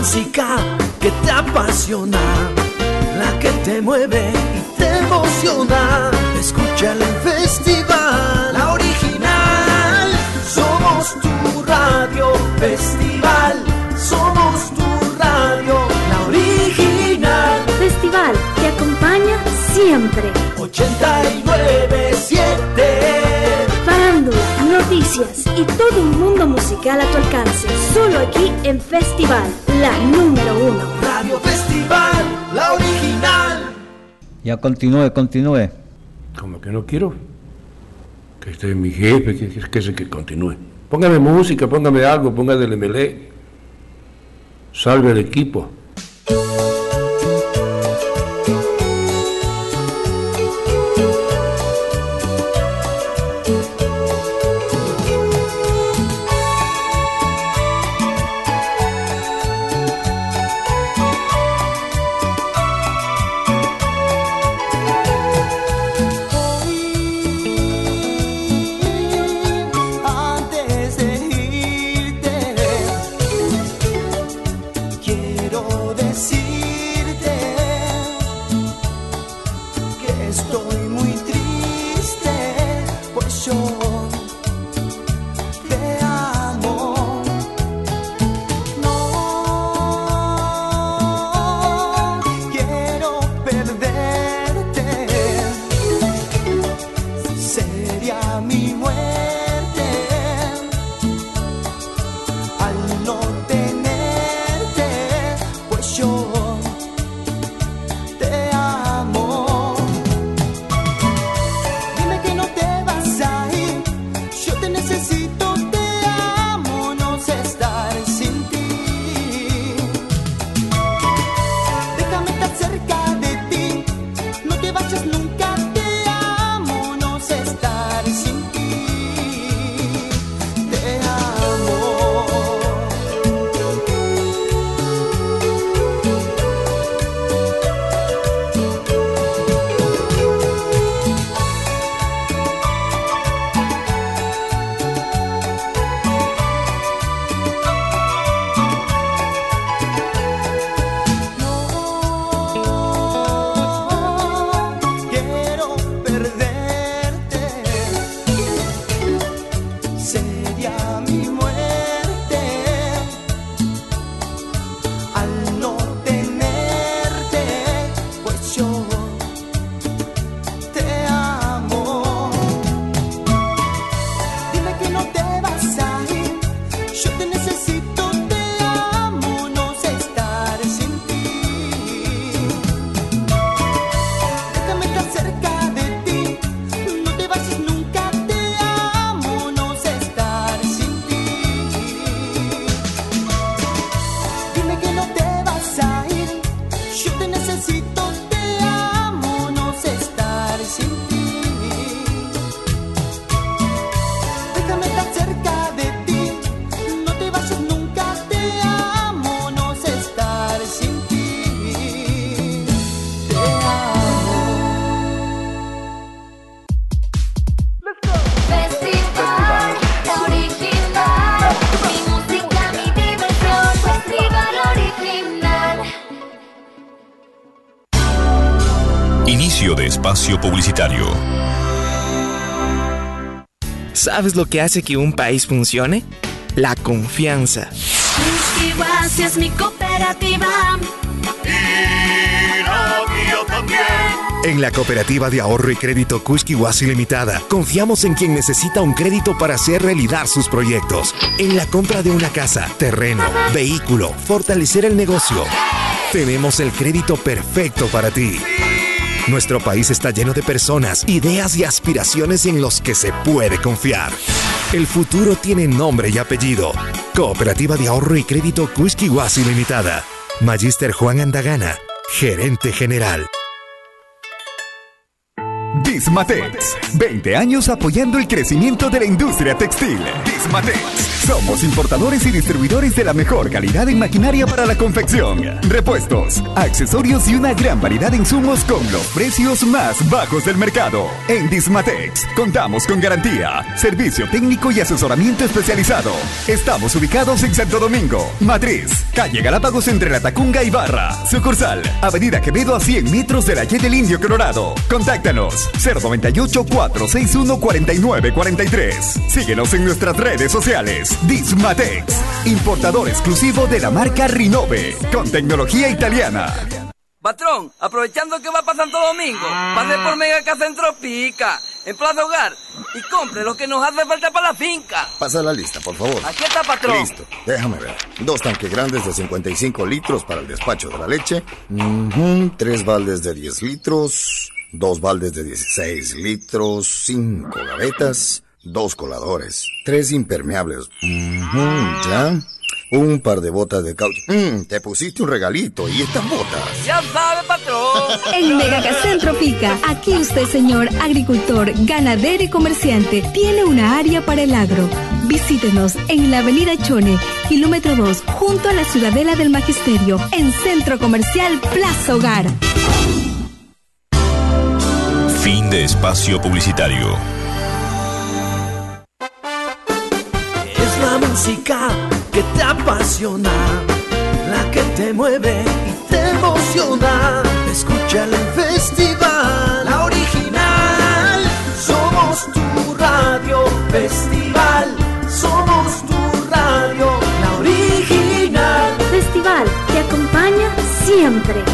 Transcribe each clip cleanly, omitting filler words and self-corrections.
música que te apasiona, la que te mueve y te emociona. Escúchala en Festival, la original. Somos tu radio Festival, somos tu radio, la original. Festival te acompaña siempre. 89.7. Farándula, noticias y todo un mundo musical a tu alcance. Solo aquí en Festival, la número 1. Radio Festival, la original. Ya continúe. Como que no quiero. Que este es mi jefe, que continúe. Póngame música, póngame algo, póngame del MLE. Salve el equipo. De espacio publicitario. ¿Sabes lo que hace que un país funcione? La confianza. Cuisquihuasi es mi cooperativa. Y la mía también. En la Cooperativa de Ahorro y Crédito Cuisquihuasi Limitada, confiamos en quien necesita un crédito para hacer realidad sus proyectos. En la compra de una casa, terreno, vehículo, fortalecer el negocio. Tenemos el crédito perfecto para ti. Nuestro país está lleno de personas, ideas y aspiraciones en los que se puede confiar. El futuro tiene nombre y apellido. Cooperativa de Ahorro y Crédito Cuisquihuasi Limitada. Magíster Juan Andagana, Gerente General. Dismatex, 20 años apoyando el crecimiento de la industria textil. Dismatex. Somos importadores y distribuidores de la mejor calidad en maquinaria para la confección, repuestos, accesorios y una gran variedad de insumos con los precios más bajos del mercado. En Dismatex contamos con garantía, servicio técnico y asesoramiento especializado. Estamos ubicados en Santo Domingo, Matriz, calle Galápagos entre La Tacunga y Barra. Sucursal, Avenida Quevedo a 100 metros de la Y del Indio Colorado. Contáctanos 098-461-4943. Síguenos en nuestras redes sociales. Dismatex, importador exclusivo de la marca Rinove, con tecnología italiana. Patrón, aprovechando que va para Santo Domingo, pase por Mega Centro Pica, en Plaza Hogar, y compre lo que nos hace falta para la finca. Pasa la lista, por favor. Aquí está, patrón. Listo, déjame ver. 2 tanques grandes de 55 litros para el despacho de la leche. 3 baldes de 10 litros. 2 baldes de 16 litros. 5 gavetas. 2 coladores. 3 impermeables. Ya. Un par de botas de caucho. Te pusiste un regalito. ¿Y estas botas? Ya sabe, patrón. En Megacentro Pica, aquí usted, señor agricultor, ganadero y comerciante, tiene una área para el agro. Visítenos en la avenida Chone, kilómetro 2, junto a la Ciudadela del Magisterio, en Centro Comercial Plaza Hogar. Fin de espacio publicitario. Es la música que te apasiona, la que te mueve y te emociona. Escúchala en Festival, la original. Somos tu radio Festival, somos tu radio, la original. Festival te acompaña siempre.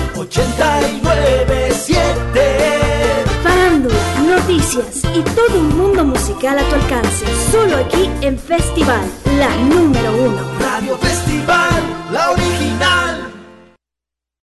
89.7. Farándula, noticias y todo un mundo musical a tu alcance. Solo aquí en Festival, la número 1. Radio Festival, la original.